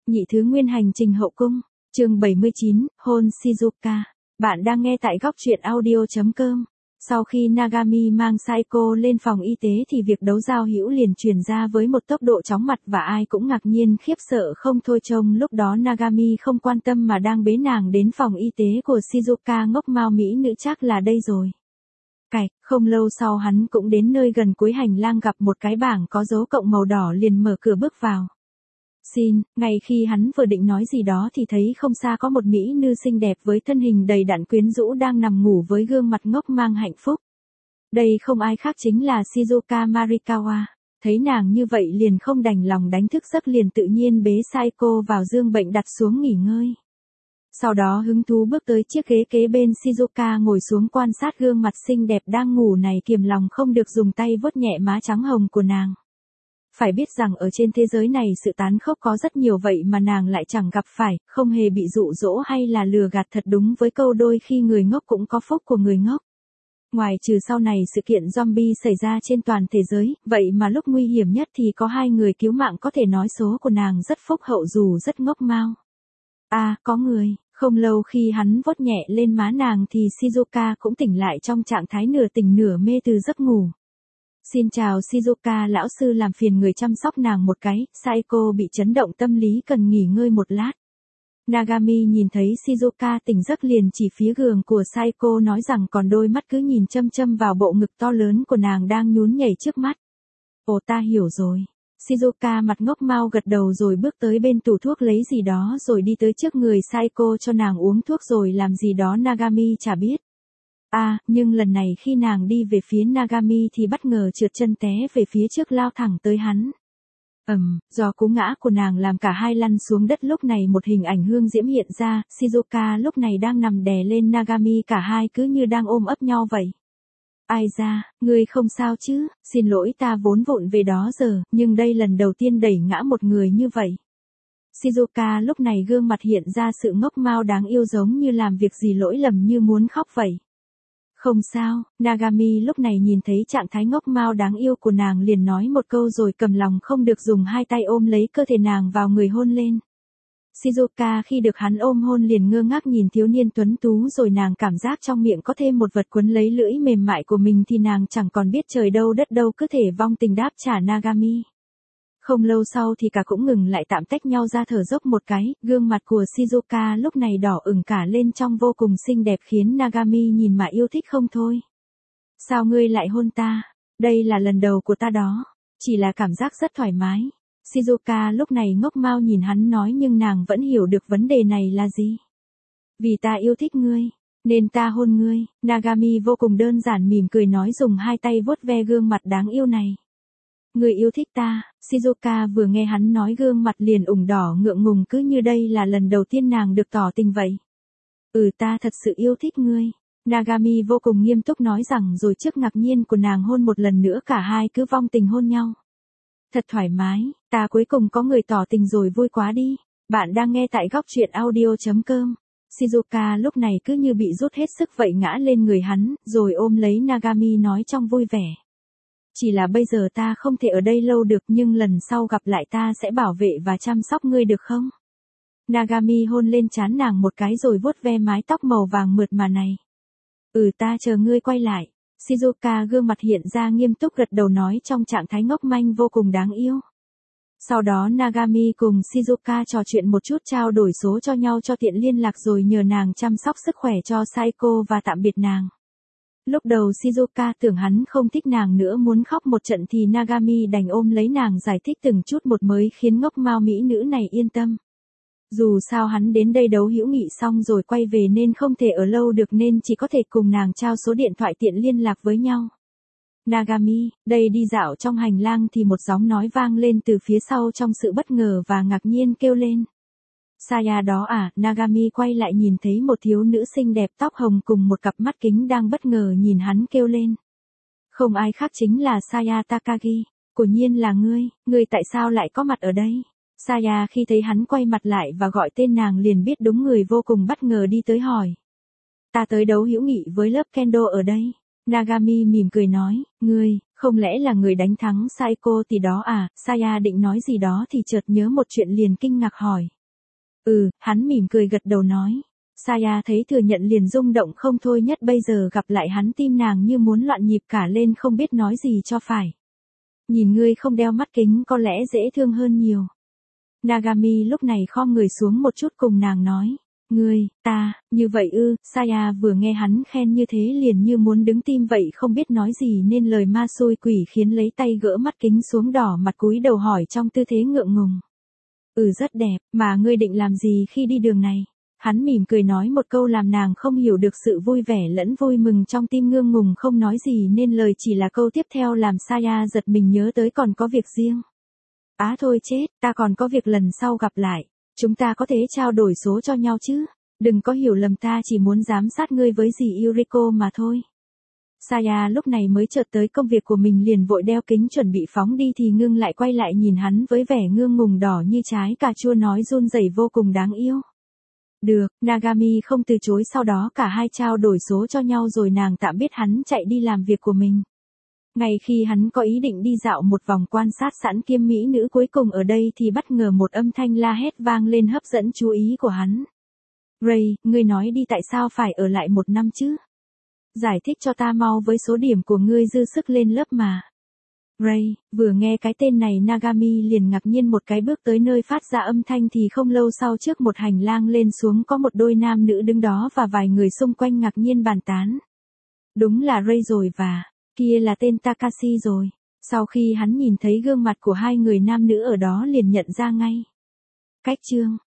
Nhị thứ nguyên hành trình hậu cung, chương 79, hôn Shizuka. Bạn đang nghe tại góc truyện audio.com. Sau khi Nagami mang Saeko lên phòng y tế thì việc đấu giao hữu liền truyền ra với một tốc độ chóng mặt và ai cũng ngạc nhiên khiếp sợ không thôi. Trông lúc đó Nagami không quan tâm mà đang bế nàng đến phòng y tế của Shizuka. Ngốc mao mỹ nữ chắc là đây rồi. Không lâu sau hắn cũng đến nơi gần cuối hành lang gặp một cái bảng có dấu cộng màu đỏ liền mở cửa bước vào. Ngay khi hắn vừa định nói gì đó thì thấy không xa có một mỹ nữ xinh đẹp với thân hình đầy đặn quyến rũ đang nằm ngủ với gương mặt ngốc mang hạnh phúc. Đây không ai khác chính là Shizuka Marikawa. Thấy nàng như vậy liền không đành lòng đánh thức giấc, liền tự nhiên bế Saeko vào giường bệnh đặt xuống nghỉ ngơi. Sau đó hứng thú bước tới chiếc ghế kế bên Shizuka ngồi xuống quan sát gương mặt xinh đẹp đang ngủ này, kiềm lòng không được dùng tay vuốt nhẹ má trắng hồng của nàng. Phải biết rằng ở trên thế giới này sự tán khốc có rất nhiều, vậy mà nàng lại chẳng gặp phải, không hề bị dụ dỗ hay là lừa gạt. Thật đúng với câu đôi khi người ngốc cũng có phúc của người ngốc. Ngoài trừ sau này sự kiện zombie xảy ra trên toàn thế giới, vậy mà lúc nguy hiểm nhất thì có hai người cứu mạng, có thể nói số của nàng rất phúc hậu dù rất ngốc mao. Có người. Không lâu khi hắn vuốt nhẹ lên má nàng thì Shizuka cũng tỉnh lại trong trạng thái nửa tỉnh nửa mê từ giấc ngủ. Xin chào Shizuka lão sư, làm phiền người chăm sóc nàng một cái, Saeko bị chấn động tâm lý cần nghỉ ngơi một lát. Nagami nhìn thấy Shizuka tỉnh giấc liền chỉ phía giường của Saeko nói rằng, còn đôi mắt cứ nhìn chăm chăm vào bộ ngực to lớn của nàng đang nhún nhảy trước mắt. Ồ, ta hiểu rồi. Shizuka mặt ngốc mau gật đầu rồi bước tới bên tủ thuốc lấy gì đó rồi đi tới trước người Saeko cho nàng uống thuốc rồi làm gì đó Nagami chả biết. Nhưng lần này khi nàng đi về phía Nagami thì bất ngờ trượt chân té về phía trước lao thẳng tới hắn. Do cú ngã của nàng làm cả hai lăn xuống đất. Lúc này một hình ảnh hương diễm hiện ra, Shizuka lúc này đang nằm đè lên Nagami, cả hai cứ như đang ôm ấp nhau vậy. Ai da, ngươi không sao chứ? Xin lỗi, ta vốn vụng về đó giờ, nhưng đây lần đầu tiên đẩy ngã một người như vậy. Shizuka lúc này gương mặt hiện ra sự ngốc mao đáng yêu, giống như làm việc gì lỗi lầm như muốn khóc vậy. Không sao, Nagami lúc này nhìn thấy trạng thái ngốc mao đáng yêu của nàng liền nói một câu rồi cầm lòng không được dùng hai tay ôm lấy cơ thể nàng vào người hôn lên. Shizuka khi được hắn ôm hôn liền ngơ ngác nhìn thiếu niên tuấn tú, rồi nàng cảm giác trong miệng có thêm một vật quấn lấy lưỡi mềm mại của mình thì nàng chẳng còn biết trời đâu đất đâu, cứ thể vong tình đáp trả Nagami. Không lâu sau thì cả cũng ngừng lại, tạm tách nhau ra thở dốc một cái, gương mặt của Shizuka lúc này đỏ ửng cả lên trong vô cùng xinh đẹp khiến Nagami nhìn mà yêu thích không thôi. Sao ngươi lại hôn ta? Đây là lần đầu của ta đó. Chỉ là cảm giác rất thoải mái. Shizuka lúc này ngốc mao nhìn hắn nói, nhưng nàng vẫn hiểu được vấn đề này là gì. Vì ta yêu thích ngươi, nên ta hôn ngươi. Nagami vô cùng đơn giản mỉm cười nói, dùng hai tay vuốt ve gương mặt đáng yêu này. Ngươi yêu thích ta? Shizuka vừa nghe hắn nói gương mặt liền ửng đỏ ngượng ngùng, cứ như đây là lần đầu tiên nàng được tỏ tình vậy. Ta thật sự yêu thích ngươi. Nagami vô cùng nghiêm túc nói rằng, rồi trước ngạc nhiên của nàng hôn một lần nữa, cả hai cứ vong tình hôn nhau. Thật thoải mái, ta cuối cùng có người tỏ tình rồi, vui quá đi. Bạn đang nghe tại góc truyện audio.com. Shizuka lúc này cứ như bị rút hết sức vậy, ngã lên người hắn, rồi ôm lấy Nagami nói trong vui vẻ. Chỉ là bây giờ ta không thể ở đây lâu được, nhưng lần sau gặp lại ta sẽ bảo vệ và chăm sóc ngươi được không? Nagami hôn lên trán nàng một cái rồi vuốt ve mái tóc màu vàng mượt mà này. Ta chờ ngươi quay lại. Shizuka gương mặt hiện ra nghiêm túc gật đầu nói trong trạng thái ngốc manh vô cùng đáng yêu. Sau đó Nagami cùng Shizuka trò chuyện một chút, trao đổi số cho nhau cho tiện liên lạc, rồi nhờ nàng chăm sóc sức khỏe cho Saeko và tạm biệt nàng. Lúc đầu Shizuka tưởng hắn không thích nàng nữa muốn khóc một trận thì Nagami đành ôm lấy nàng giải thích từng chút một mới khiến ngốc mao mỹ nữ này yên tâm. Dù sao hắn đến đây đấu hữu nghị xong rồi quay về nên không thể ở lâu được, nên chỉ có thể cùng nàng trao số điện thoại tiện liên lạc với nhau. Nagami, đây. Đi dạo trong hành lang thì một giọng nói vang lên từ phía sau trong sự bất ngờ và ngạc nhiên kêu lên. Saya đó à? Nagami quay lại nhìn thấy một thiếu nữ xinh đẹp tóc hồng cùng một cặp mắt kính đang bất ngờ nhìn hắn kêu lên. Không ai khác chính là Saya Takagi. Quả nhiên là ngươi tại sao lại có mặt ở đây? Saya khi thấy hắn quay mặt lại và gọi tên nàng liền biết đúng người, vô cùng bất ngờ đi tới hỏi. Ta tới đấu hữu nghị với lớp kendo ở đây. Nagami mỉm cười nói, ngươi, không lẽ là người đánh thắng Saeko thì đó à? Saya định nói gì đó thì chợt nhớ một chuyện liền kinh ngạc hỏi. Hắn mỉm cười gật đầu nói. Saya thấy thừa nhận liền rung động không thôi, nhất bây giờ gặp lại hắn tim nàng như muốn loạn nhịp cả lên không biết nói gì cho phải. Nhìn ngươi không đeo mắt kính có lẽ dễ thương hơn nhiều. Nagami lúc này khom người xuống một chút cùng nàng nói. Như vậy Saya vừa nghe hắn khen như thế liền như muốn đứng tim vậy không biết nói gì nên lời ma xui quỷ khiến lấy tay gỡ mắt kính xuống đỏ mặt cúi đầu hỏi trong tư thế ngượng ngùng. Rất đẹp, mà ngươi định làm gì khi đi đường này? Hắn mỉm cười nói một câu làm nàng không hiểu được sự vui vẻ lẫn vui mừng trong tim, ngượng ngùng không nói gì nên lời chỉ là câu tiếp theo làm Saya giật mình nhớ tới còn có việc riêng. Thôi chết, ta còn có việc lần sau gặp lại. Chúng ta có thể trao đổi số cho nhau chứ? Đừng có hiểu lầm, ta chỉ muốn giám sát ngươi với dì Yuriko mà thôi. Saya lúc này mới chợt tới công việc của mình liền vội đeo kính chuẩn bị phóng đi thì ngưng lại quay lại nhìn hắn với vẻ ngượng ngùng đỏ như trái cà chua nói run rẩy vô cùng đáng yêu. Được, Nagami không từ chối, sau đó cả hai trao đổi số cho nhau rồi nàng tạm biệt hắn chạy đi làm việc của mình. Ngay khi hắn có ý định đi dạo một vòng quan sát sẵn kiêm mỹ nữ cuối cùng ở đây thì bất ngờ một âm thanh la hét vang lên hấp dẫn chú ý của hắn. Ray, ngươi nói đi tại sao phải ở lại 1 năm chứ? Giải thích cho ta mau với, số điểm của ngươi dư sức lên lớp mà. Ray, vừa nghe cái tên này Nagami liền ngạc nhiên một cái bước tới nơi phát ra âm thanh thì không lâu sau trước một hành lang lên xuống có một đôi nam nữ đứng đó và vài người xung quanh ngạc nhiên bàn tán. Đúng là Ray rồi, và kia là tên Takashi rồi. Sau khi hắn nhìn thấy gương mặt của hai người nam nữ ở đó liền nhận ra ngay. Cách chương